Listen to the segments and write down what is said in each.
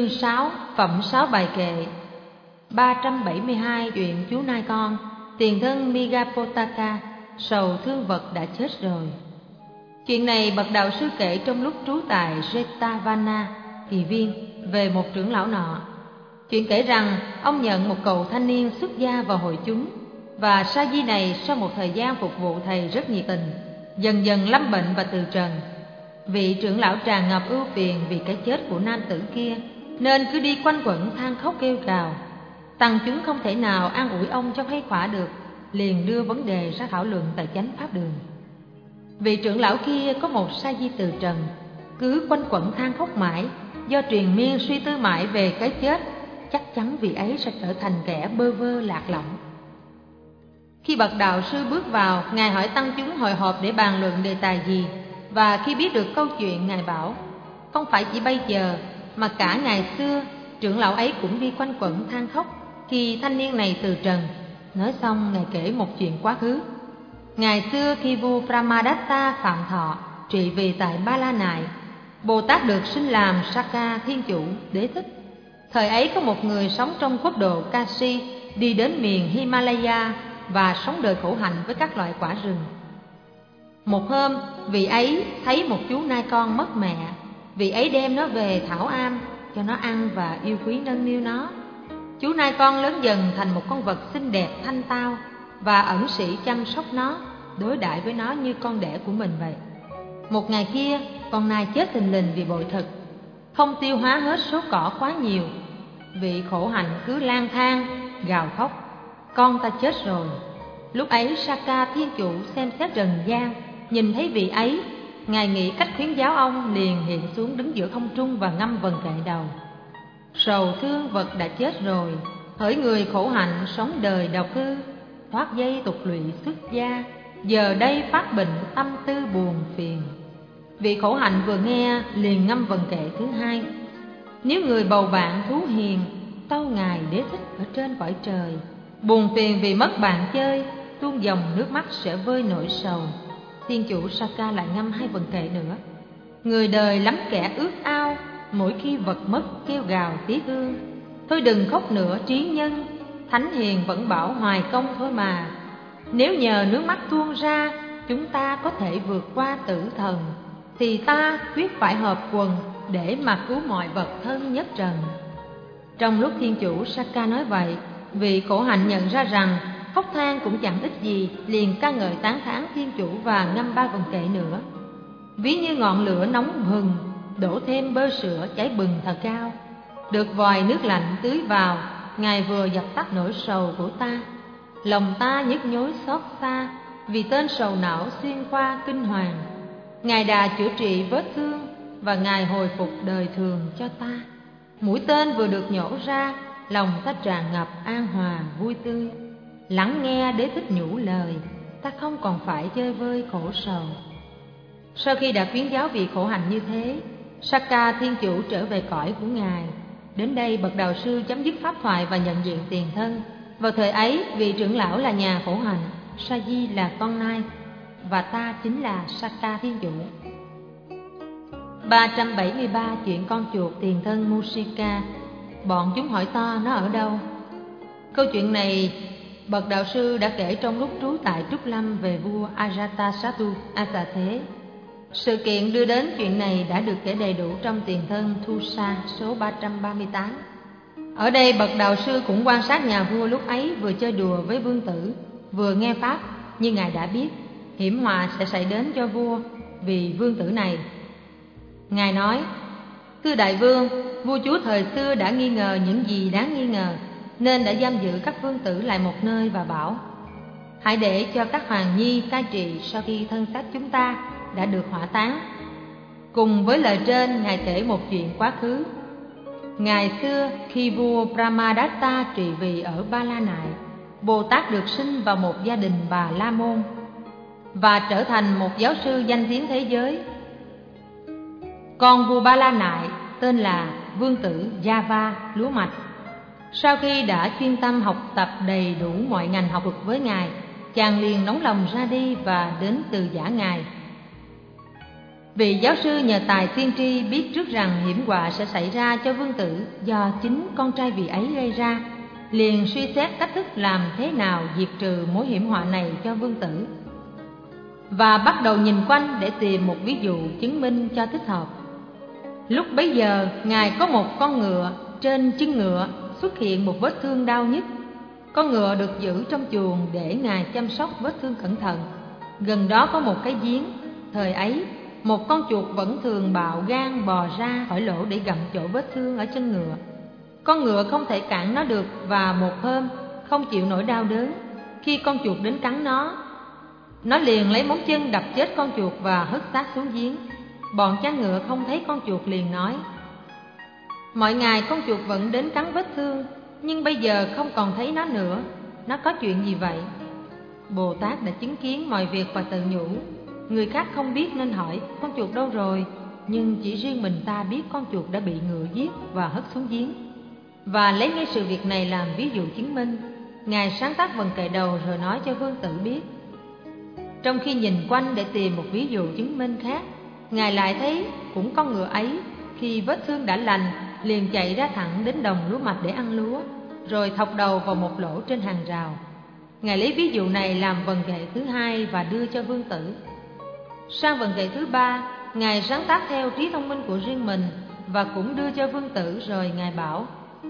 Chương 6 Phẩm 6 bài kệ. 372 chuyện chú nai con. Tiền thân Migapotaka sầu thương vật đã chết rồi. Chuyện này bậc đạo sư kể trong lúc trú tại Jetavana, Kỳ Viên, về một trưởng lão nọ. Chuyện kể rằng ông nhận một cậu thanh niên xuất gia vào hội chúng, và sa di này sau một thời gian phục vụ thầy rất nhiệt tình, dần dần lâm bệnh và từ trần. Vị trưởng lão tràn ngập ưu phiền vì cái chết của nam tử kia, nên cứ đi quanh quẩn than khóc kêu gào. Tăng chúng không thể nào an ủi ông cho khuây khỏa được, liền đưa vấn đề ra thảo luận tại chánh pháp đường. Vị trưởng lão kia có một sa di từ trần, cứ quanh quẩn than khóc mãi, do truyền miên suy tư mãi về cái chết, chắc chắn vị ấy sẽ trở thành kẻ bơ vơ lạc lõng. Khi bậc đạo sư bước vào, ngài hỏi tăng chúng hội họp để bàn luận đề tài gì, và khi biết được câu chuyện, ngài bảo không phải chỉ bây giờ mà cả ngày xưa trưởng lão ấy cũng đi quanh quẩn than khóc khi thanh niên này từ trần. Nói xong, ngài kể một chuyện quá khứ. Ngày xưa khi vua Brahmadatta phạm thọ trị vì tại Ba La Nại, Bồ Tát được sinh làm Sakka Thiên Chủ Đế Thích. Thời ấy có một người sống trong quốc độ Kashi đi đến miền Himalaya và sống đời khổ hạnh với các loại quả rừng. Một hôm, vị ấy thấy một chú nai con mất mẹ. Vị ấy đem nó về thảo am cho nó ăn và yêu quý nâng niu nó. Chú nai con lớn dần thành một con vật xinh đẹp thanh tao, và ẩn sĩ chăm sóc nó, đối đãi với nó như con đẻ của mình vậy. Một ngày kia, con nai chết thình lình vì bội thực, không tiêu hóa hết số cỏ quá nhiều. Vị khổ hạnh cứ lang thang gào khóc: con ta chết rồi. Lúc ấy Sakka Thiên Chủ xem xét trần gian, nhìn thấy vị ấy, ngài nghĩ cách khuyến giáo ông, liền hiện xuống đứng giữa không trung và ngâm vần kệ đầu: sầu thương vật đã chết rồi, hỡi người khổ hạnh sống đời độc cư, thoát dây tục lụy xuất gia, giờ đây phát bệnh tâm tư buồn phiền. Vị khổ hạnh vừa nghe liền ngâm vần kệ thứ hai: nếu người bầu bạn thú hiền, tâu ngài Đế Thích ở trên cõi trời, buồn phiền vì mất bạn chơi, tuôn dòng nước mắt sẽ vơi nỗi sầu. Thiên chủ Sakka lại ngâm hai vần kệ nữa: người đời lắm kẻ ước ao, mỗi khi vật mất kêu gào tiếc thương, thôi đừng khóc nữa trí nhân, thánh hiền vẫn bảo hoài công thôi mà. Nếu nhờ nước mắt tuôn ra chúng ta có thể vượt qua tử thần, thì ta quyết phải hợp quần để mà cứu mọi vật thân nhất trần. Trong lúc thiên chủ Sakka nói vậy, vị khổ hạnh nhận ra rằng khóc than cũng chẳng ích gì, liền ca ngợi tán thán thiên chủ và ngâm ba vần kệ nữa: ví như ngọn lửa nóng hừng, đổ thêm bơ sữa cháy bừng thật cao, được vòi nước lạnh tưới vào, ngài vừa dập tắt nỗi sầu của ta. Lòng ta nhức nhối xót xa, vì tên sầu não xuyên qua kinh hoàng. Ngài đã chữa trị vết thương, và ngài hồi phục đời thường cho ta. Mũi tên vừa được nhổ ra, lòng ta tràn ngập an hòa vui tươi. Lắng nghe Đế Thích nhủ lời, ta không còn phải chơi vơi khổ sầu. Sau khi đã khuyến giáo vị khổ hạnh như thế, Sakka Thiên Chủ trở về cõi của ngài. Đến đây bậc đạo sư chấm dứt pháp thoại và nhận diện tiền thân. Vào thời ấy, vị trưởng lão là nhà khổ hạnh, sa di là con nai, và ta chính là Sakka Thiên Chủ. 373 chuyện con chuột tiền thân Musika. Bọn chúng hỏi to nó ở đâu. Câu chuyện này bậc đạo sư đã kể trong lúc trú tại Trúc Lâm về vua Ajatasattu Asa Thế. Sự kiện đưa đến chuyện này đã được kể đầy đủ trong tiền thân Thusa số 338. Ở đây bậc đạo sư cũng quan sát nhà vua lúc ấy vừa chơi đùa với vương tử, vừa nghe pháp, như ngài đã biết hiểm họa sẽ xảy đến cho vua vì vương tử này. Ngài nói: thưa đại vương, vua chúa thời xưa đã nghi ngờ những gì đáng nghi ngờ, nên đã giam giữ các vương tử lại một nơi và bảo: hãy để cho các hoàng nhi cai trị sau khi thân xác chúng ta đã được hỏa táng. Cùng với lời trên, ngài kể một chuyện quá khứ. Ngày xưa khi vua Brahmadatta trị vì ở Ba La Nại, Bồ Tát được sinh vào một gia đình Bà La Môn và trở thành một giáo sư danh tiếng thế giới. Con vua Ba La Nại tên là vương tử Java Lúa Mạch. Sau khi đã chuyên tâm học tập đầy đủ mọi ngành học thuật với ngài, chàng liền nóng lòng ra đi và đến từ giả ngài. Vị giáo sư nhờ tài tiên tri biết trước rằng hiểm họa sẽ xảy ra cho vương tử do chính con trai vị ấy gây ra, liền suy xét cách thức làm thế nào diệt trừ mối hiểm họa này cho vương tử, và bắt đầu nhìn quanh để tìm một ví dụ chứng minh cho thích hợp. Lúc bấy giờ, Ngài có một con ngựa, trên chân ngựa xuất hiện một vết thương đau nhức. Con ngựa được giữ trong chuồng để Ngài chăm sóc vết thương cẩn thận. Gần đó có một cái giếng. Thời ấy, một con chuột vẫn thường bạo gan bò ra khỏi lỗ để gặm chỗ vết thương ở chân ngựa. Con ngựa không thể cản nó được, và một hôm không chịu nổi đau đớn, khi con chuột đến cắn nó liền lấy móng chân đập chết con chuột và hất xác xuống giếng. Bọn cha ngựa không thấy con chuột liền nói: mọi ngày con chuột vẫn đến cắn vết thương, nhưng bây giờ không còn thấy nó nữa. Nó có chuyện gì vậy? Bồ Tát đã chứng kiến mọi việc và tự nhủ: người khác không biết nên hỏi con chuột đâu rồi, nhưng chỉ riêng mình ta biết con chuột đã bị ngựa giết và hất xuống giếng. Và lấy ngay sự việc này làm ví dụ chứng minh, Ngài sáng tác vần kệ đầu rồi nói cho vương tử biết. Trong khi nhìn quanh để tìm một ví dụ chứng minh khác, Ngài lại thấy cũng con ngựa ấy, khi vết thương đã lành, liền chạy ra thẳng đến đồng lúa mạch để ăn lúa, rồi thọc đầu vào một lỗ trên hàng rào. Ngài lấy ví dụ này làm vần kệ thứ hai và đưa cho vương tử. Sang vần kệ thứ ba, Ngài sáng tác theo trí thông minh của riêng mình và cũng đưa cho vương tử, rồi Ngài bảo: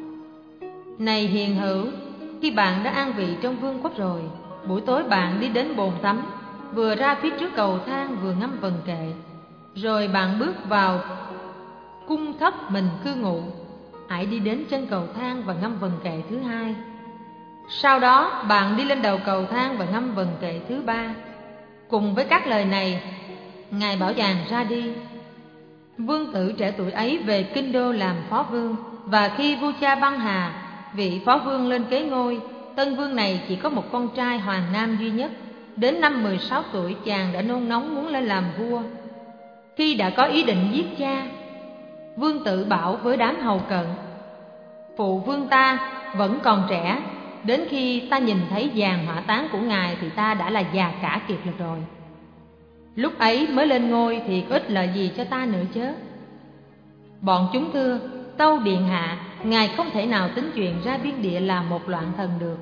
này hiền hữu, khi bạn đã an vị trong vương quốc rồi, buổi tối bạn đi đến bồn tắm, vừa ra phía trước cầu thang vừa ngâm vần kệ, rồi bạn bước vào cung thất mình cư ngụ, hãy đi đến chân cầu thang và ngâm vần kệ thứ hai. Sau đó bạn đi lên đầu cầu thang và ngâm vần kệ thứ ba. Cùng với các lời này, Ngài bảo chàng ra đi. Vương tử trẻ tuổi ấy về kinh đô làm phó vương, và khi vua cha băng hà, vị phó vương lên kế ngôi, tân vương này chỉ có một con trai hoàng nam duy nhất. Đến năm 16 tuổi, chàng đã nôn nóng muốn lên làm vua. Khi đã có ý định giết cha, vương tử bảo với đám hầu cận: phụ vương ta vẫn còn trẻ, đến khi ta nhìn thấy giàn hỏa táng của ngài thì ta đã là già cả kiệt lực rồi. Lúc ấy mới lên ngôi thì có ích lợi gì cho ta nữa chớ. Bọn chúng thưa: tâu điện hạ, ngài không thể nào tính chuyện ra biên địa làm một loạn thần được.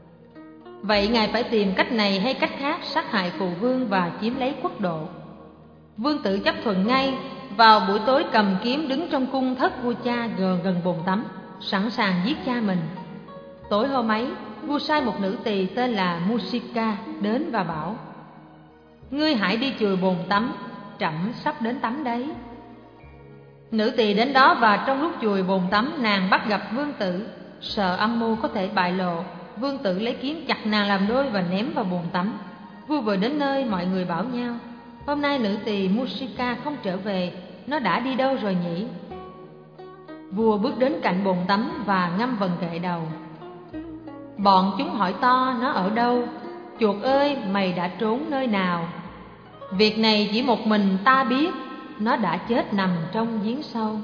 Vậy ngài phải tìm cách này hay cách khác sát hại phụ vương và chiếm lấy quốc độ. Vương tử chấp thuận ngay. Vào buổi tối cầm kiếm đứng trong cung thất vua cha gần bồn tắm, sẵn sàng giết cha mình. Tối hôm ấy, vua sai một nữ tỳ tên là Musika đến và bảo: ngươi hãy đi chùi bồn tắm, trẫm sắp đến tắm đấy. Nữ tỳ đến đó, và trong lúc chùi bồn tắm, nàng bắt gặp vương tử. Sợ âm mưu có thể bại lộ, vương tử lấy kiếm chặt nàng làm đôi và ném vào bồn tắm. Vua vừa đến nơi, mọi người bảo nhau: hôm nay nữ tỳ Musika không trở về, nó đã đi đâu rồi nhỉ? Vua bước đến cạnh bồn tắm và ngâm vần kệ đầu. Bọn chúng hỏi to nó ở đâu. Chuột ơi, mày đã trốn nơi nào? Việc này chỉ một mình ta biết, nó đã chết nằm trong giếng sâu.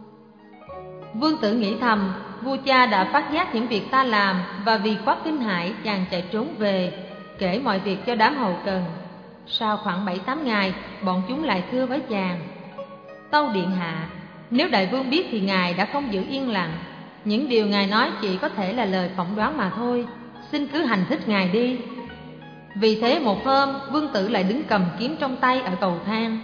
Vương tử nghĩ thầm: vua cha đã phát giác những việc ta làm, và vì quá kinh hãi, chàng chạy trốn về, kể mọi việc cho đám hầu cần. Sau khoảng 7-8 ngày, bọn chúng lại thưa với chàng: tâu điện hạ, nếu đại vương biết thì ngài đã không giữ yên lặng. Những điều ngài nói chỉ có thể là lời phỏng đoán mà thôi, xin cứ hành thích ngài đi. Vì thế một hôm, vương tử lại đứng cầm kiếm trong tay ở cầu thang.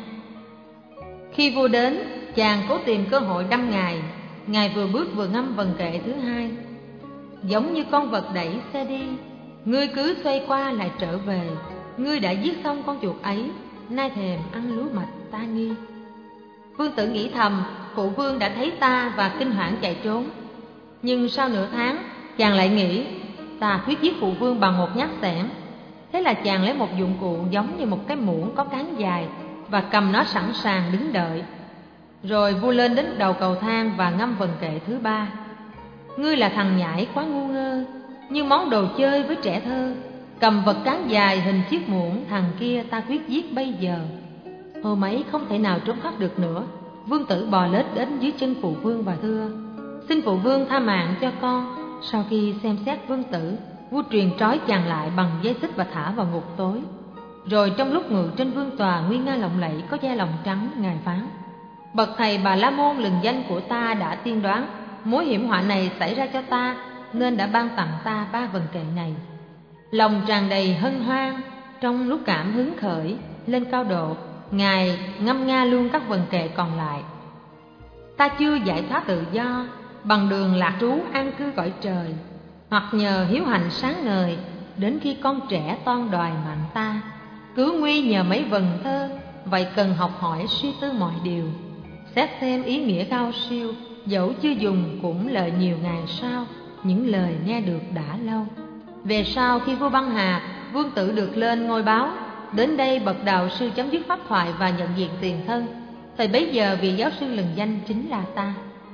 Khi vua đến, chàng cố tìm cơ hội đâm ngài. Ngài vừa bước vừa ngâm vần kệ thứ hai: giống như con vật đẩy xe đi, ngươi cứ xoay qua lại trở về. Ngươi đã giết xong con chuột ấy, nay thèm ăn lúa mạch ta nghi. Vương tử nghĩ thầm: phụ vương đã thấy ta và kinh hoảng chạy trốn. Nhưng sau nửa tháng, chàng lại nghĩ: ta quyết giết phụ vương bằng một nhát xẻng. Thế là chàng lấy một dụng cụ giống như một cái muỗng có cán dài và cầm nó sẵn sàng đứng đợi. Rồi vua lên đến đầu cầu thang và ngâm vần kệ thứ ba: ngươi là thằng nhãi quá ngu ngơ, như món đồ chơi với trẻ thơ. Cầm vật cán dài hình chiếc muỗng, thằng kia ta quyết giết bây giờ. Hôm ấy không thể nào trốn thoát được nữa. Vương tử bò lết đến dưới chân phụ vương và thưa: xin phụ vương tha mạng cho con. Sau khi xem xét vương tử, vua truyền trói chàng lại bằng dây xích và thả vào ngục tối. Rồi trong lúc ngự trên vương tòa nguy nga lộng lẫy có da lòng trắng, Ngài phán: Bậc thầy Bà La Môn lừng danh của ta đã tiên đoán mối hiểm họa này xảy ra cho ta, nên đã ban tặng ta 3 vần kệ này. Lòng tràn đầy hân hoan, trong lúc cảm hứng khởi lên cao độ, Ngài ngâm nga luôn các vần kệ còn lại. Ta chưa giải thoát tự do bằng đường lạc trú an cư cõi trời, hoặc nhờ hiếu hạnh sáng ngời, đến khi con trẻ toan đòi mạng ta, cứu nguy nhờ mấy vần thơ. Vậy cần học hỏi suy tư mọi điều, xét thêm ý nghĩa cao siêu, dẫu chưa dùng cũng lợi nhiều ngày sau, những lời nghe được đã lâu. Về sau khi vua băng hà, vương tử được lên ngôi báo. Đến đây bậc đạo sư chấm dứt pháp thoại và nhận diện tiền thân. Thời bấy giờ vị giáo sư lừng danh chính là ta.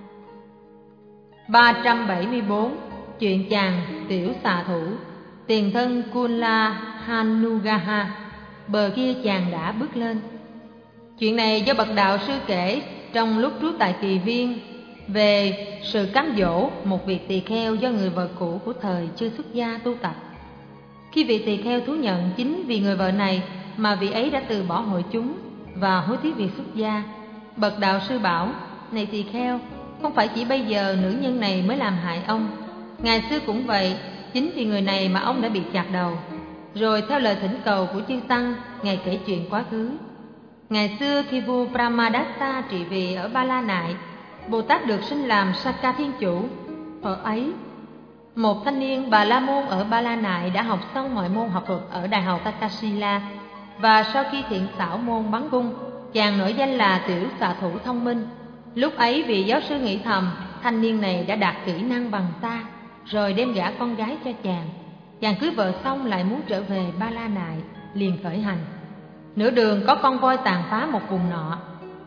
374. Chuyện chàng tiểu xà thủ. Tiền thân Kula Hanugaha. Bờ kia chàng đã bước lên. Chuyện này do bậc đạo sư kể trong lúc trú tại Kỳ Viên, về sự cám dỗ một vị tỳ kheo do người vợ cũ của thời chưa xuất gia tu tập. Khi vị tỳ kheo thú nhận chính vì người vợ này mà vị ấy đã từ bỏ hội chúng và hối tiếc việc xuất gia, bậc đạo sư bảo: Này tỳ kheo, không phải chỉ bây giờ nữ nhân này mới làm hại ông, ngày xưa cũng vậy, chính vì người này mà ông đã bị chặt đầu. Rồi theo lời thỉnh cầu của chư tăng, Ngài kể chuyện quá khứ. Ngày xưa khi vua Brahmadatta trị vì ở Ba La Nại, Bồ Tát được sinh làm Sakka Thiên Chủ. Ở ấy, một thanh niên Bà La Môn ở Ba La Nại đã học xong mọi môn học thuật ở Đại học Takasila, và sau khi thiện xảo môn bắn cung, chàng nổi danh là tiểu xạ thủ thông minh. Lúc ấy vị giáo sư nghĩ thầm, thanh niên này đã đạt kỹ năng bằng ta, rồi đem gả con gái cho chàng. Chàng cưới vợ xong lại muốn trở về Ba La Nại, liền khởi hành. Nửa đường có con voi tàn phá một vùng nọ,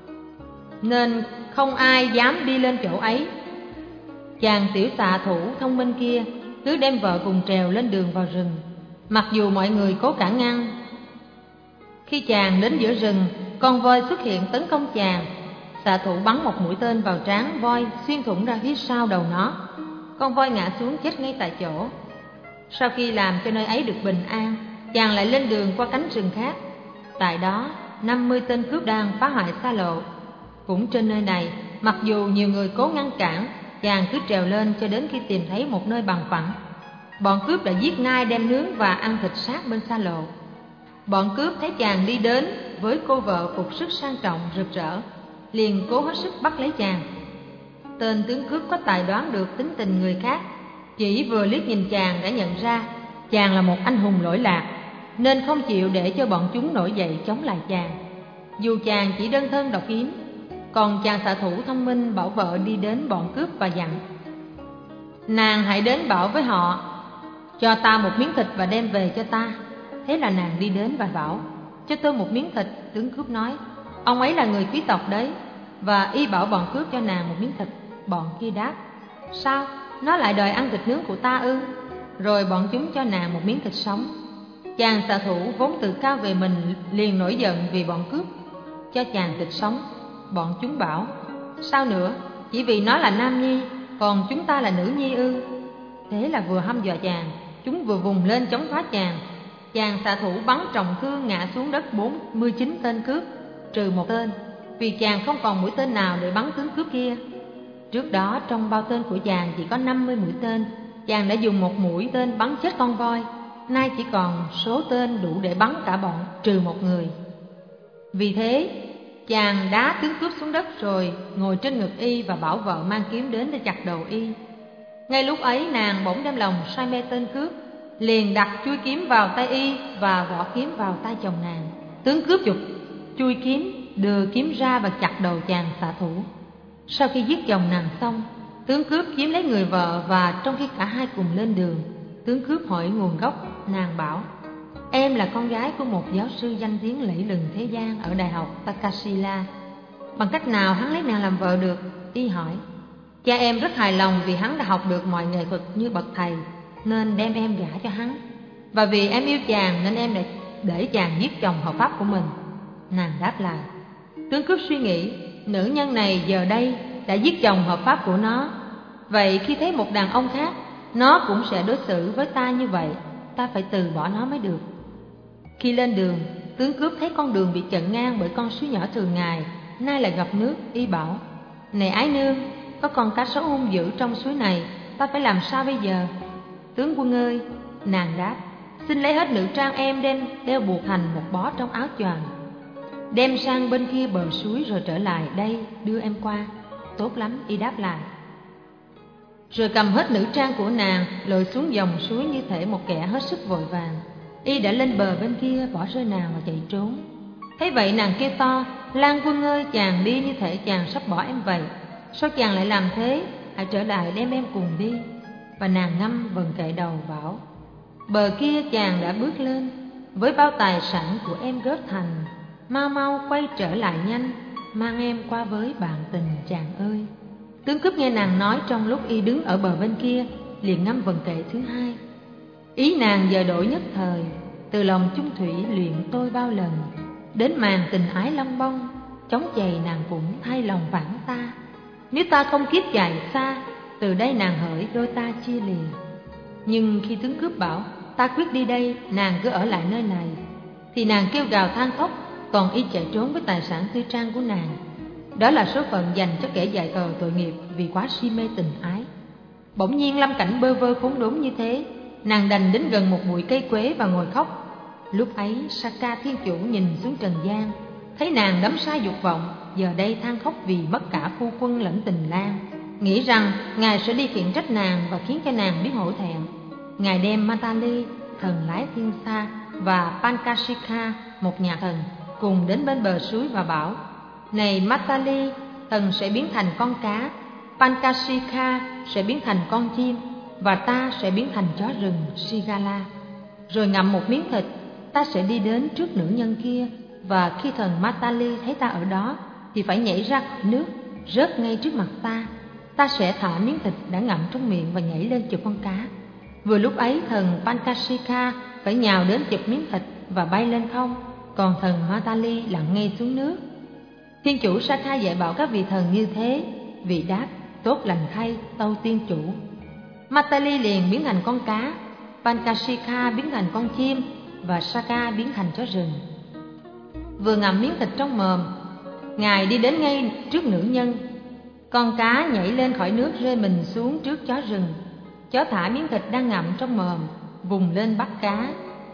nên không ai dám đi lên chỗ ấy. Chàng tiểu xạ thủ thông minh kia cứ đem vợ cùng trèo lên đường vào rừng, mặc dù mọi người cố cản ngăn. Khi chàng đến giữa rừng, con voi xuất hiện tấn công chàng. Xạ thủ bắn một mũi tên vào trán voi, xuyên thủng ra phía sau đầu nó. Con voi ngã xuống chết ngay tại chỗ. Sau khi làm cho nơi ấy được bình an, chàng lại lên đường qua cánh rừng khác. Tại đó 50 tên cướp đang phá hoại xa lộ. Cũng trên nơi này, mặc dù nhiều người cố ngăn cản, chàng cứ trèo lên cho đến khi tìm thấy một nơi bằng phẳng. Bọn cướp đã giết nai đem nướng và ăn thịt xác bên xa lộ. Bọn cướp thấy chàng đi đến với cô vợ phục sức sang trọng rực rỡ, liền cố hết sức bắt lấy chàng. Tên tướng cướp có tài đoán được tính tình người khác, chỉ vừa liếc nhìn chàng đã nhận ra chàng là một anh hùng lỗi lạc, nên không chịu để cho bọn chúng nổi dậy chống lại chàng. Dù chàng chỉ đơn thân độc kiếm, còn chàng xạ thủ thông minh bảo vợ đi đến bọn cướp và dặn: Nàng hãy đến bảo với họ, cho ta một miếng thịt và đem về cho ta. Thế là nàng đi đến và bảo: Cho tôi một miếng thịt. Tướng cướp nói: Ông ấy là người quý tộc đấy. Và y bảo bọn cướp cho nàng một miếng thịt. Bọn kia đáp: Sao, nó lại đòi ăn thịt nướng của ta ư? Rồi bọn chúng cho nàng một miếng thịt sống. Chàng xạ thủ vốn tự cao về mình liền nổi giận vì bọn cướp cho chàng thịt sống. Bọn chúng bảo: Sao nữa, chỉ vì nó là nam nhi, còn chúng ta là nữ nhi ư? Thế là vừa hăm dọa chàng, chúng vừa vùng lên chống phá chàng. Chàng xạ thủ bắn trọng thương ngã xuống đất 49 tên cướp, trừ một tên, vì chàng không còn mũi tên nào để bắn tướng cướp kia. Trước đó trong bao tên của chàng chỉ có 50 mũi tên, chàng đã dùng một mũi tên bắn chết con voi. Nay chỉ còn số tên đủ để bắn cả bọn, trừ một người. Vì thế chàng đá tướng cướp xuống đất rồi ngồi trên ngực y và bảo vợ mang kiếm đến để chặt đầu y. Ngay lúc ấy nàng bỗng đem lòng say mê tên cướp, liền đặt chuôi kiếm vào tay y và vỏ kiếm vào tay chồng nàng. Tướng cướp giục chuôi kiếm, đưa kiếm ra và chặt đầu chàng xạ thủ. Sau khi giết chồng nàng xong, tướng cướp chiếm lấy người vợ, và trong khi cả hai cùng lên đường, tướng cướp hỏi nguồn gốc. Nàng bảo: Em là con gái của một giáo sư danh tiếng lẫy lừng thế gian ở Đại học Takasila. Bằng cách nào hắn lấy nàng làm vợ được? Y hỏi. Cha em rất hài lòng vì hắn đã học được mọi nghệ thuật như bậc thầy, nên đem em gả cho hắn. Và vì em yêu chàng nên em để chàng giết chồng hợp pháp của mình. Nàng đáp lại. Tướng cướp suy nghĩ, nữ nhân này giờ đây đã giết chồng hợp pháp của nó, vậy khi thấy một đàn ông khác, nó cũng sẽ đối xử với ta như vậy. Ta phải từ bỏ nó mới được. Khi lên đường, tướng cướp thấy con đường bị chặn ngang bởi con suối nhỏ thường ngày, nay lại gặp nước, y bảo: "Này ái nương, có con cá sấu hung dữ trong suối này, ta phải làm sao bây giờ?" "Tướng quân ơi," nàng đáp, "xin lấy hết nữ trang em đem đeo buộc thành một bó trong áo choàng, đem sang bên kia bờ suối rồi trở lại đây đưa em qua." "Tốt lắm," y đáp lại. Rồi cầm hết nữ trang của nàng lội xuống dòng suối như thể một kẻ hết sức vội vàng. Y đã lên bờ bên kia, bỏ rơi nàng và chạy trốn. Thấy vậy nàng kêu to: "Lan Quân ơi, chàng đi như thể chàng sắp bỏ em vậy. Sao chàng lại làm thế? Hãy trở lại đem em cùng đi." Và nàng ngâm vần kệ đầu bảo: "Bờ kia chàng đã bước lên, với bao tài sản của em góp thành, mau mau quay trở lại nhanh, mang em qua với bạn tình chàng ơi." Tướng cướp nghe nàng nói trong lúc y đứng ở bờ bên kia, liền ngâm vần kệ thứ hai. Ý nàng giờ đổi nhất thời, từ lòng chung thủy luyện tôi bao lần, đến màn tình ái long bông, chống chày nàng cũng thay lòng vãn ta. Nếu ta không kiếp chạy xa, từ đây nàng hỡi đôi ta chia lìa. Nhưng khi tướng cướp bảo ta quyết đi đây, nàng cứ ở lại nơi này, thì nàng kêu gào than khóc, còn y chạy trốn với tài sản tư trang của nàng. Đó là số phận dành cho kẻ dại khờ tội nghiệp vì quá si mê tình ái. Bỗng nhiên lâm cảnh bơ vơ khốn đốn như thế, nàng đành đến gần một bụi cây quế và ngồi khóc. Lúc ấy Saka thiên chủ nhìn xuống trần gian, thấy nàng đắm say dục vọng, giờ đây than khóc vì mất cả phu quân lẫn tình lang, nghĩ rằng ngài sẽ đi khiển trách nàng và khiến cho nàng biết hổ thẹn. Ngài đem Matali, thần lái thiên xa, và Pankashika, một nhà thần, cùng đến bên bờ suối và bảo: "Này Matali, thần sẽ biến thành con cá, Pankashika sẽ biến thành con chim, và ta sẽ biến thành chó rừng Sigala. Rồi ngậm một miếng thịt, ta sẽ đi đến trước nữ nhân kia, và khi thần Matali thấy ta ở đó thì phải nhảy ra khỏi nước, rớt ngay trước mặt ta. Ta sẽ thả miếng thịt đã ngậm trong miệng và nhảy lên chụp con cá. Vừa lúc ấy thần Pankashika phải nhào đến chụp miếng thịt và bay lên không, còn thần Matali lặn ngay xuống nước." Thiên chủ Saka dạy bảo các vị thần như thế. Vị đáp: "Tốt lành thay, tâu tiên chủ." Matali liền biến thành con cá, Pankashika biến thành con chim, và Saka biến thành chó rừng. Vừa ngậm miếng thịt trong mồm, ngài đi đến ngay trước nữ nhân. Con cá nhảy lên khỏi nước, rơi mình xuống trước chó rừng. Chó thả miếng thịt đang ngậm trong mồm, vùng lên bắt cá.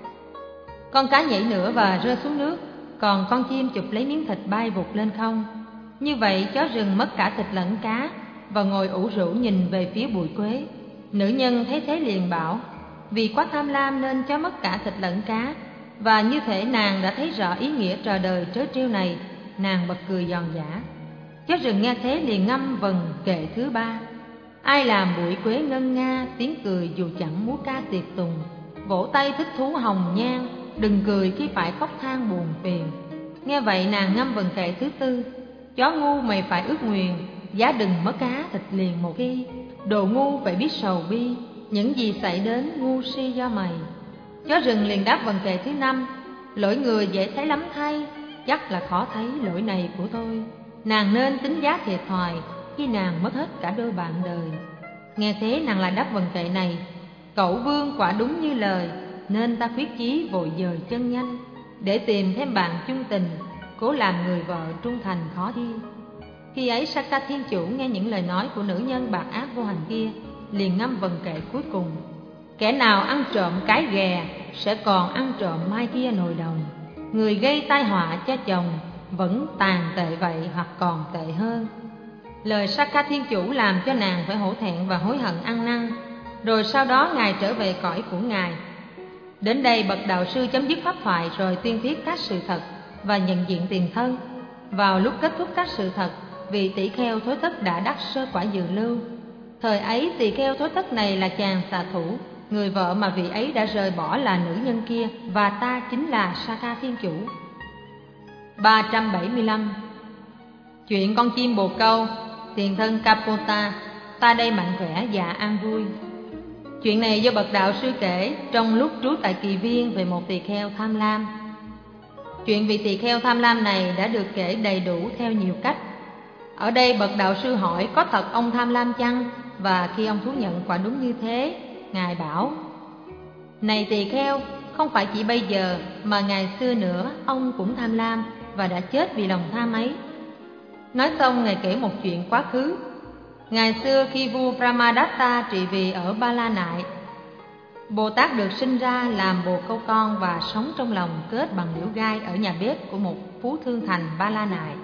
Con cá nhảy nữa và rơi xuống nước, còn con chim chụp lấy miếng thịt bay vụt lên không. Như vậy chó rừng mất cả thịt lẫn cá, và ngồi ủ rũ nhìn về phía bụi quế. Nữ nhân thấy thế liền bảo: "Vì quá tham lam nên chó mất cả thịt lẫn cá." Và như thể nàng đã thấy rõ ý nghĩa trò đời trớ trêu này, nàng bật cười giòn giã. Chó rừng nghe thế liền ngâm vần kệ thứ ba: "Ai làm bụi quế ngân nga, tiếng cười dù chẳng múa ca tiệc tùng, vỗ tay thích thú hồng nhan, đừng cười khi phải khóc than buồn phiền." Nghe vậy nàng ngâm vần kệ thứ tư: "Chó ngu mày phải ước nguyền, giá đừng mất cá thịt liền một khi. Đồ ngu phải biết sầu bi, những gì xảy đến ngu si do mày." Chó rừng liền đáp vần kệ thứ năm: "Lỗi người dễ thấy lắm thay, chắc là khó thấy lỗi này của tôi. Nàng nên tính giá thiệt thòi khi nàng mất hết cả đôi bạn đời." Nghe thế nàng lại đáp vần kệ này: "Cậu vương quả đúng như lời, nên ta quyết chí vội dời chân nhanh, để tìm thêm bạn chung tình, cố làm người vợ trung thành khó thi." Khi ấy Saka thiên chủ nghe những lời nói của nữ nhân bạc ác vô hành kia, liền ngâm vần kệ cuối cùng: "Kẻ nào ăn trộm cái ghè, sẽ còn ăn trộm mai kia nồi đồng. Người gây tai họa cho chồng, vẫn tàn tệ vậy hoặc còn tệ hơn." Lời Saka thiên chủ làm cho nàng phải hổ thẹn và hối hận ăn năn. Rồi sau đó ngài trở về cõi của ngài. Đến đây bậc đạo sư chấm dứt pháp thoại, rồi tuyên thuyết các sự thật và nhận diện tiền thân. Vào lúc kết thúc các sự thật, vị tỷ kheo thối thất đã đắc sơ quả dự lưu. Thời ấy tỳ kheo thối thất này là chàng xạ thủ, người vợ mà vị ấy đã rời bỏ là nữ nhân kia, và ta chính là Saka thiên chủ. 375. Chuyện con chim bồ câu. Tiền thân Kapota, ta đây mạnh khỏe và an vui. Chuyện này do bậc đạo sư kể trong lúc trú tại kỳ viên về một tỳ kheo tham lam. Chuyện vị tỳ kheo tham lam này đã được kể đầy đủ theo nhiều cách. Ở đây bậc đạo sư hỏi có thật ông tham lam chăng? Và khi ông thú nhận quả đúng như thế, ngài bảo: "Này tỳ kheo, không phải chỉ bây giờ mà ngày xưa nữa ông cũng tham lam và đã chết vì lòng tham ấy. Nói xong, Ngài kể một chuyện quá khứ. Ngày xưa khi vua Brahmadatta trị vì ở Ba La Nại, Bồ Tát được sinh ra làm bồ câu con và sống trong lòng kết bằng liễu gai ở nhà bếp của một phú thương thành Ba La Nại.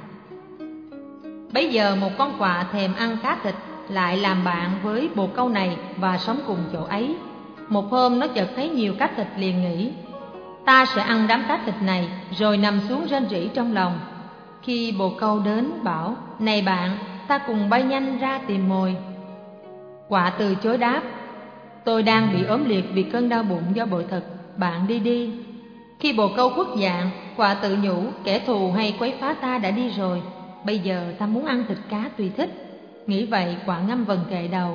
Bấy giờ một con quạ thèm ăn cá thịt lại làm bạn với bồ câu này và sống cùng chỗ ấy. Một hôm nó chợt thấy nhiều cá thịt liền nghĩ: ta sẽ ăn đám cá thịt này, rồi nằm xuống rên rỉ trong lòng. Khi bồ câu đến bảo: này bạn, ta cùng bay nhanh ra tìm mồi. Quạ từ chối đáp: tôi đang bị ốm liệt vì cơn đau bụng do bội thực, bạn đi đi. Khi bồ câu khuất dạng, quạ tự nhủ: kẻ thù hay quấy phá ta đã đi rồi, bây giờ ta muốn ăn thịt cá tùy thích. Nghĩ vậy, quạ ngâm vần kệ đầu: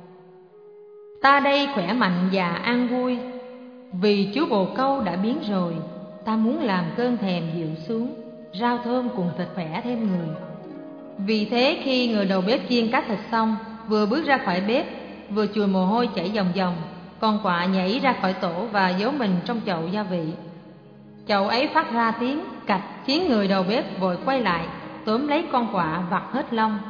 ta đây khỏe mạnh và an vui, vì chú bồ câu đã biến rồi. Ta muốn làm cơn thèm dịu xuống, rau thơm cùng thịt khỏe thêm người. Vì thế khi người đầu bếp chiên cá thịt xong, vừa bước ra khỏi bếp, vừa chùi mồ hôi chảy dòng dòng, con quạ nhảy ra khỏi tổ và giấu mình trong chậu gia vị. Chậu ấy phát ra tiếng cạch, khiến người đầu bếp vội quay lại tóm lấy con quạ vặt hết lông,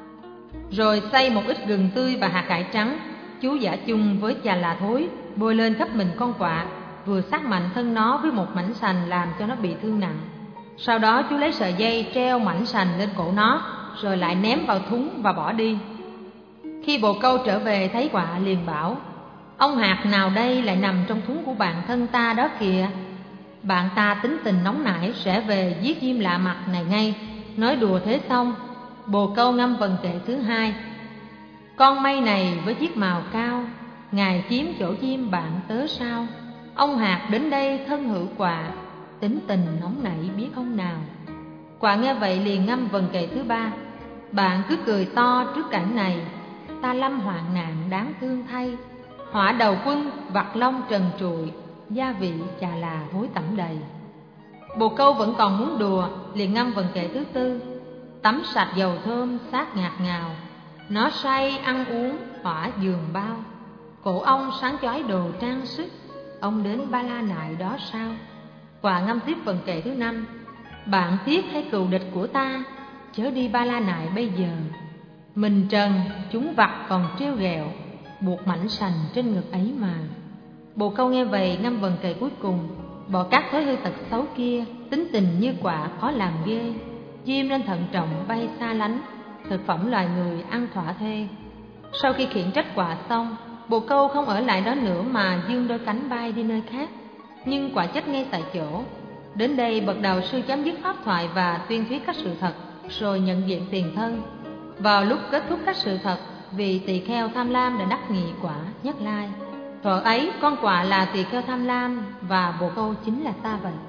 rồi xay một ít gừng tươi và hạt cải trắng. Chú giả chung với chà là thối bôi lên khắp mình con quạ, vừa sát mạnh thân nó với một mảnh sành làm cho nó bị thương nặng. Sau đó chú lấy sợi dây treo mảnh sành lên cổ nó, rồi lại ném vào thúng và bỏ đi. Khi bồ câu trở về thấy quạ liền bảo: ông hạt nào đây lại nằm trong thúng của bạn thân ta đó kìa. Bạn ta tính tình nóng nảy sẽ về giết chim lạ mặt này ngay. Nói đùa thế xong, bồ câu ngâm vần kệ thứ hai: con mây này với chiếc mào cao, ngài chiếm chỗ chim bạn tớ sao. Ông hạt đến đây thân hữu quạ, tính tình nóng nảy biết ông nào. Quạ nghe vậy liền ngâm vần kệ thứ ba: bạn cứ cười to trước cảnh này, ta lâm hoạn nạn đáng thương thay. Hỏa đầu quân vặt lông trần trụi, gia vị chà là hối tẩm đầy. Bồ câu vẫn còn muốn đùa, liền ngâm vần kệ thứ tư: tắm sạch dầu thơm sát ngạt ngào, nó say ăn uống hỏa giường bao. Cổ ông sáng chói đồ trang sức, ông đến Ba La Nại đó sao. Quạ ngâm tiếp vần kệ thứ năm: bạn tiếc hay cừu địch của ta, chớ đi Ba La Nại bây giờ. Mình trần chúng vặt còn trêu ghẹo, buộc mảnh sành trên ngực ấy mà. Bồ câu nghe vậy ngâm vần kệ cuối cùng: bỏ các thói hư tật xấu kia, tính tình như quạ khó làm ghê. Chim nên thận trọng bay xa lánh, thực phẩm loài người ăn thỏa thuê. Sau khi khiển trách quạ xong, bồ câu không ở lại đó nữa mà dương đôi cánh bay đi nơi khác. Nhưng quạ chết ngay tại chỗ. Đến đây bậc đạo sư chấm dứt pháp thoại và tuyên thuyết các sự thật, rồi nhận diện tiền thân. Vào lúc kết thúc các sự thật, vị tỳ kheo tham lam đã đắc nghị quả Nhất Lai. Thuở ấy con quạ là tỳ kheo tham lam và bồ câu chính là ta vậy.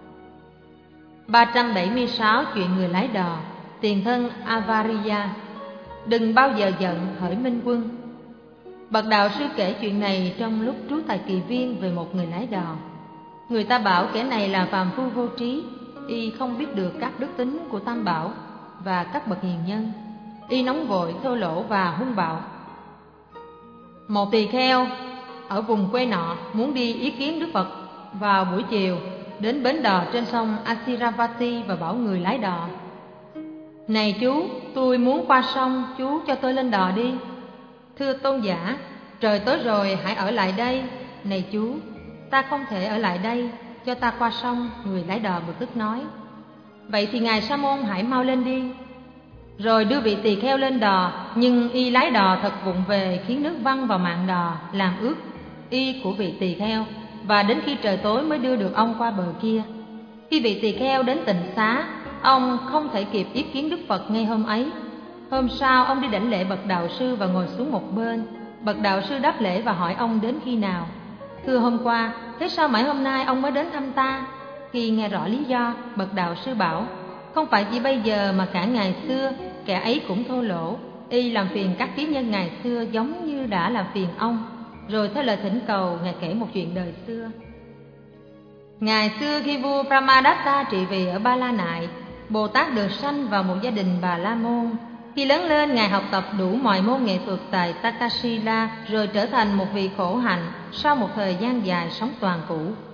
376 chuyện người lái đò. Tiền thân Avariya. Đừng bao giờ giận hỡi Minh Quân. Bậc đạo sư kể chuyện này trong lúc trú tại Kỳ Viên về một người lái đò. Người ta bảo kẻ này là phàm phu vô trí, y không biết được các đức tính của Tam Bảo và các bậc hiền nhân. Y nóng vội, thô lỗ và hung bạo. Một tỳ kheo ở vùng quê nọ muốn đi ý kiến Đức Phật vào buổi chiều, đến bến đò trên sông Asiravati và bảo người lái đò: này chú, tôi muốn qua sông, chú cho tôi lên đò đi. Thưa tôn giả, trời tối rồi hãy ở lại đây. Này chú, ta không thể ở lại đây, cho ta qua sông. Người lái đò bực tức nói: vậy thì ngài Sa môn hãy mau lên đi. Rồi đưa vị tỳ kheo lên đò, nhưng y lái đò thật vụng về, khiến nước văng vào mạn đò làm ướt y của vị tỳ kheo, và đến khi trời tối mới đưa được ông qua bờ kia. Khi vị tỳ kheo đến tịnh xá, ông không thể kịp ý kiến Đức Phật ngay hôm ấy. Hôm sau ông đi đảnh lễ bậc đạo sư và ngồi xuống một bên. Bậc đạo sư đáp lễ và hỏi ông đến khi nào. Thưa hôm qua, thế sao mãi hôm nay ông mới đến thăm ta? Khi nghe rõ lý do, bậc đạo sư bảo: không phải chỉ bây giờ mà cả ngày xưa, kẻ ấy cũng thô lỗ. Y làm phiền các kiết nhân ngày xưa giống như đã làm phiền ông. Rồi theo lời thỉnh cầu, ngài kể một chuyện đời xưa. Ngày xưa khi vua Brahmadatta trị vì ở Ba La Nại, Bồ Tát được sanh vào một gia đình Bà La Môn. Khi lớn lên, ngài học tập đủ mọi môn nghệ thuật tại Takasila, rồi trở thành một vị khổ hạnh sau một thời gian dài sống toàn cũ.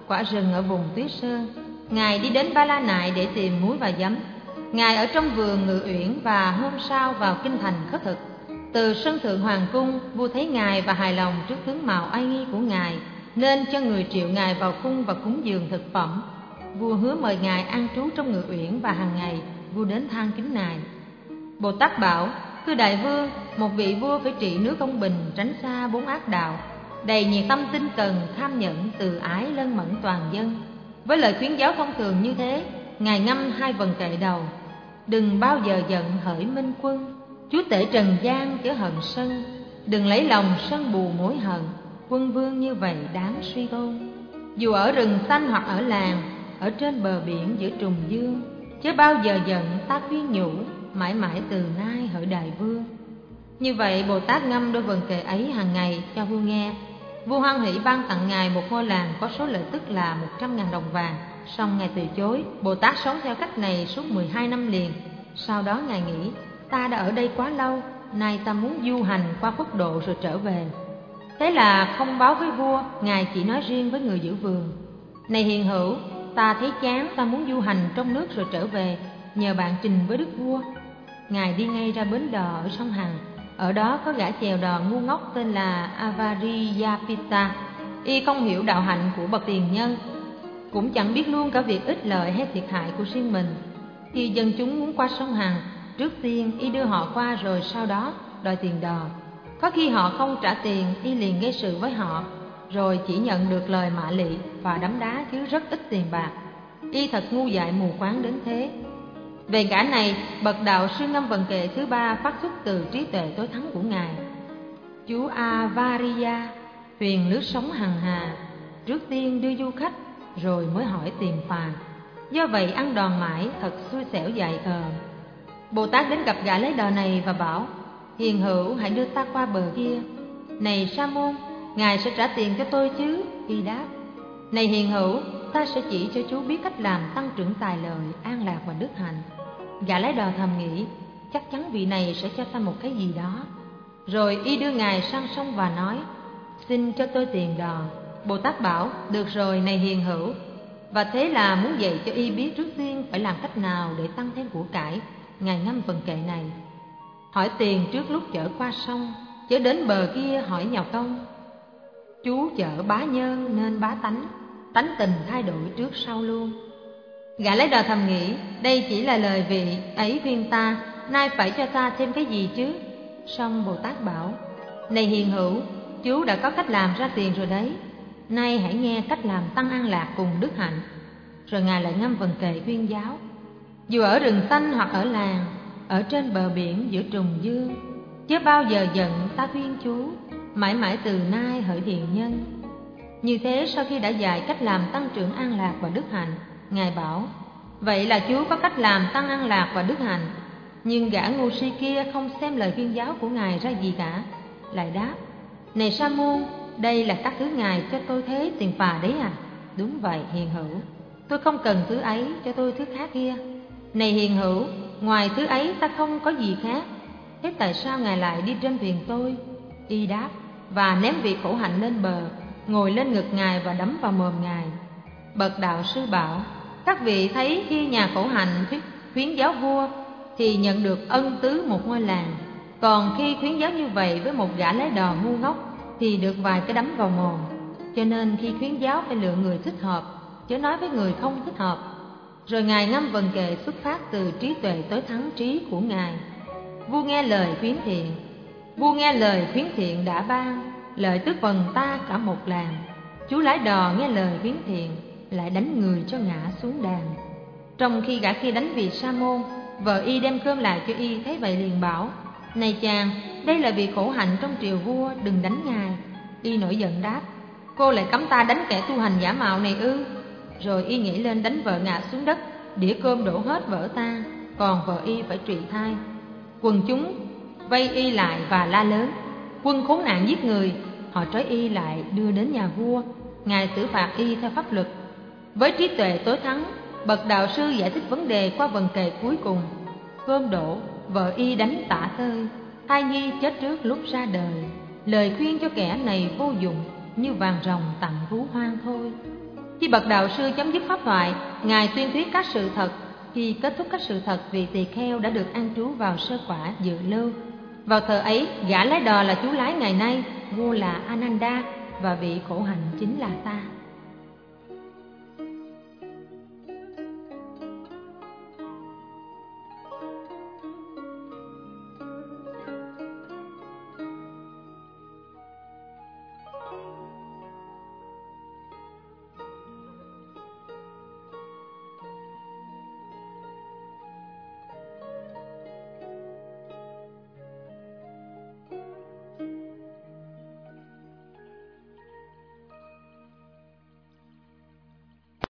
quả rừng ở vùng Tuyết Sơn. Ngài đi đến Ba La Nại để tìm muối và giấm. Ngài ở trong vườn Ngự Uyển và hôm sau vào kinh thành khất thực. Từ sân thượng hoàng cung, vua thấy Ngài và hài lòng trước tướng mạo oai nghi của Ngài, nên cho người triệu Ngài vào cung và cúng dường thực phẩm. Vua hứa mời Ngài an trú trong Ngự Uyển và hàng ngày vua đến than kính Ngài. Bồ Tát bảo: thưa đại vương, một vị vua phải trị nước công bình, tránh xa bốn ác đạo, đầy nhiệt tâm tinh cần, tham nhẫn, từ ái, lân mẫn toàn dân. Với lời khuyến giáo thông thường như thế, Ngài ngâm hai vần kệ đầu: đừng bao giờ giận hỡi Minh Quân, chúa tể trần gian chớ hận sân, đừng lấy lòng sân bù mối hận, quân vương như vậy đáng suy tôn. Dù ở rừng xanh hoặc ở làng, ở trên bờ biển giữa trùng dương, chớ bao giờ giận ta khuyên nhủ, mãi mãi từ nay hỡi đại vương. Như vậy Bồ Tát ngâm đôi vần kệ ấy hàng ngày cho vua nghe. Vua hoan hỷ ban tặng Ngài một ngôi làng có số lợi tức là 100.000 đồng vàng. Song Ngài từ chối. Bồ Tát sống theo cách này suốt 12 năm liền. Sau đó Ngài nghĩ: ta đã ở đây quá lâu, nay ta muốn du hành qua quốc độ rồi trở về. Thế là không báo với vua, Ngài chỉ nói riêng với người giữ vườn: này hiền hữu, ta thấy chán, ta muốn du hành trong nước rồi trở về, nhờ bạn trình với đức vua. Ngài đi ngay ra bến đò ở sông Hằng. Ở đó có gã chèo đò ngu ngốc tên là Avariyapita. Y không hiểu đạo hạnh của bậc tiền nhân, cũng chẳng biết luôn cả việc ích lợi hay thiệt hại của riêng mình. Khi dân chúng muốn qua sông Hằng, trước tiên y đưa họ qua rồi sau đó đòi tiền đò. Có khi họ không trả tiền, y liền gây sự với họ, rồi chỉ nhận được lời mạ lị và đấm đá chứ rất ít tiền bạc. Y thật ngu dại mù quáng đến thế. Về gã này, bậc đạo sư ngâm vần kệ thứ ba phát xuất từ trí tuệ tối thắng của Ngài: chú Avariya, thuyền lướt sóng hằng hà, trước tiên đưa du khách rồi mới hỏi tiền phàn. Do vậy ăn đòn mãi, thật xui xẻo dại khờ. Bồ Tát đến gặp gã lấy đò này và bảo: hiền hữu, hãy đưa ta qua bờ kia. Này Sa môn, Ngài sẽ trả tiền cho tôi chứ? Y đáp: này hiền hữu, ta sẽ chỉ cho chú biết cách làm tăng trưởng tài lợi, an lạc và đức hạnh. Gã lái đò thầm nghĩ: chắc chắn vị này sẽ cho ta một cái gì đó. Rồi y đưa Ngài sang sông và nói: xin cho tôi tiền đò. Bồ Tát bảo: được rồi, này hiền hữu. Và thế là muốn dạy cho y biết trước tiên phải làm cách nào để tăng thêm của cải. Ngài ngâm vần kệ này: hỏi tiền trước lúc chở qua sông, chớ đến bờ kia hỏi nhào công. Chú chở bá nhân nên bá tánh, tánh tình thay đổi trước sau luôn. Gã lấy đò thầm nghĩ: đây chỉ là lời vị ấy khuyên ta, nay phải cho ta thêm cái gì chứ? Song Bồ Tát bảo: này hiền hữu, chú đã có cách làm ra tiền rồi đấy, nay hãy nghe cách làm tăng an lạc cùng đức hạnh. Rồi Ngài lại ngâm vần kệ khuyên giáo: dù ở rừng xanh hoặc ở làng, ở trên bờ biển giữa trùng dương, chớ bao giờ giận ta khuyên chú, mãi mãi từ nay hỡi hiền nhân. Như thế sau khi đã dạy cách làm tăng trưởng an lạc và đức hạnh, Ngài bảo: vậy là chú có cách làm tăng an lạc và đức hạnh. Nhưng gã ngu si kia không xem lời khuyên giáo của Ngài ra gì cả, lại đáp: này Sa môn, đây là các thứ Ngài cho tôi thế tiền phà đấy à? Đúng vậy hiền hữu, tôi không cần thứ ấy, cho tôi thứ khác kia. Này hiền hữu, ngoài thứ ấy ta không có gì khác. Thế tại sao Ngài lại đi trên thuyền tôi? Y đáp, và ném vị khổ hạnh lên bờ, ngồi lên ngực Ngài và đấm vào mồm Ngài. Bậc đạo sư bảo: các vị thấy khi nhà khổ hạnh khuyến giáo vua thì nhận được ân tứ một ngôi làng, còn khi khuyến giáo như vậy với một gã lái đò ngu ngốc thì được vài cái đấm vào mồm. Cho nên khi khuyến giáo phải lựa người thích hợp, chớ nói với người không thích hợp. Rồi Ngài ngâm vần kệ xuất phát từ trí tuệ tối thắng trí của Ngài: vua nghe lời khuyến thiện, vua nghe lời khuyến thiện đã ban, lợi tức phần ta cả một làng. Chú lái đò nghe lời khuyến thiện, lại đánh người cho ngã xuống đàn. Trong khi gã kia đánh vị Sa môn, vợ y đem cơm lại cho y, thấy vậy liền bảo: này chàng, đây là vị khổ hạnh trong triều vua, đừng đánh ngài. Y nổi giận đáp: cô lại cấm ta đánh kẻ tu hành giả mạo này ư? Rồi y nhảy lên đánh vợ ngã xuống đất, đĩa cơm đổ hết vỡ tan, còn vợ y phải trụy thai. Quần chúng vây y lại và la lớn: quân khốn nạn giết người! Họ trói y lại đưa đến nhà vua. Ngài xử phạt y theo pháp luật. Với trí tuệ tối thắng, bậc đạo sư giải thích vấn đề qua vần kệ cuối cùng: cơm đổ, vợ y đánh tả tơi, thai nhi chết trước lúc ra đời. Lời khuyên cho kẻ này vô dụng, như vàng ròng tặng thú hoang thôi. Khi bậc đạo sư chấm dứt pháp thoại, Ngài tuyên thuyết các sự thật. Khi kết thúc các sự thật, vị tỳ kheo đã được an trú vào sơ quả dự lưu. Vào thời ấy, gã lái đò là chú lái ngày nay, vua là Ananda và vị khổ hạnh chính là ta.